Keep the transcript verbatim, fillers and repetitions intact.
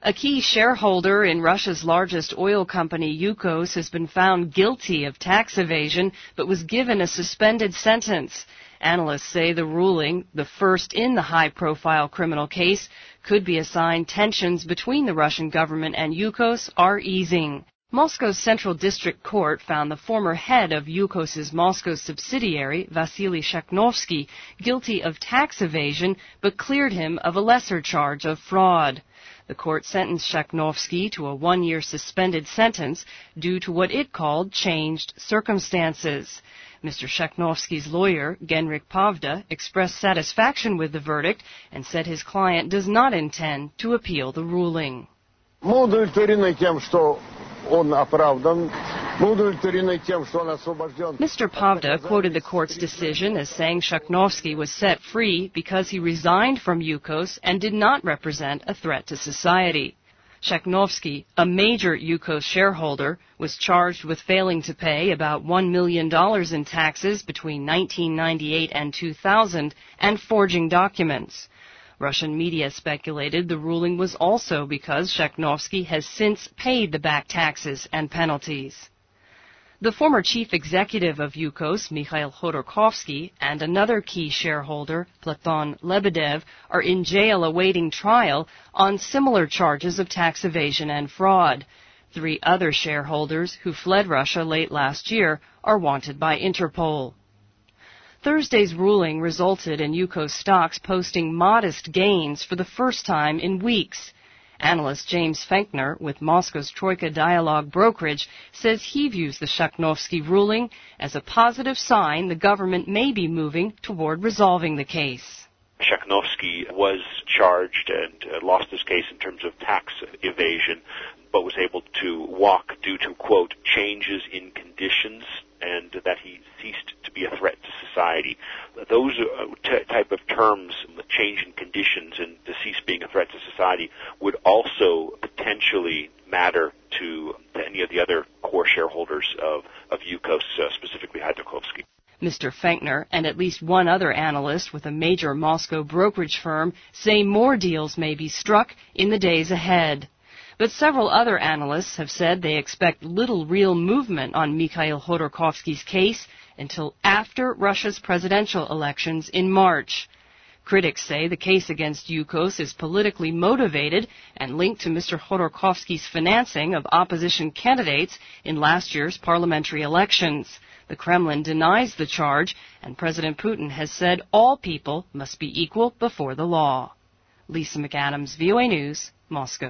A key shareholder in Russia's largest oil company, Yukos, has been found guilty of tax evasion but was given a suspended sentence. Analysts say the ruling, the first in the high-profile criminal case, could be a sign tensions between the Russian government and Yukos are easing. Moscow's Central District Court found the former head of Yukos's Moscow subsidiary, Vasily Shakhnovsky, guilty of tax evasion but cleared him of a lesser charge of fraud. The court sentenced Shakhnovsky to a one-year suspended sentence due to what it called changed circumstances. Mister Shakhnovsky's lawyer, Genrik Pavda, expressed satisfaction with the verdict and said his client does not intend to appeal the ruling. Mister Pavda quoted the court's decision as saying Shakhnovsky was set free because he resigned from Yukos and did not represent a threat to society. Shakhnovsky, a major Yukos shareholder, was charged with failing to pay about one million dollars in taxes between nineteen ninety-eight and two thousand and forging documents. Russian media speculated the ruling was also because Shakhnovsky has since paid the back taxes and penalties. The former chief executive of Yukos, Mikhail Khodorkovsky, and another key shareholder, Platon Lebedev, are in jail awaiting trial on similar charges of tax evasion and fraud. Three other shareholders who fled Russia late last year are wanted by Interpol. Thursday's ruling resulted in Yukos stocks posting modest gains for the first time in weeks. Analyst James Fenkner, with Moscow's Troika Dialogue brokerage, says he views the Shakhnovsky ruling as a positive sign the government may be moving toward resolving the case. Shakhnovsky was charged and uh, lost his case in terms of tax evasion, but was able to walk due to, quote, changes in conditions, and that he ceased to be a threat to society. Those uh, t- type of terms, change in conditions and to cease being a threat to society, would also potentially matter to, to any of the other core shareholders of, of Yukos, uh, specifically Khodorkovsky. Mister Fenkner and at least one other analyst with a major Moscow brokerage firm say more deals may be struck in the days ahead. But several other analysts have said they expect little real movement on Mikhail Khodorkovsky's case until after Russia's presidential elections in March. Critics say the case against Yukos is politically motivated and linked to Mister Khodorkovsky's financing of opposition candidates in last year's parliamentary elections. The Kremlin denies the charge, and President Putin has said all people must be equal before the law. Lisa McAdams, V O A News, Moscow.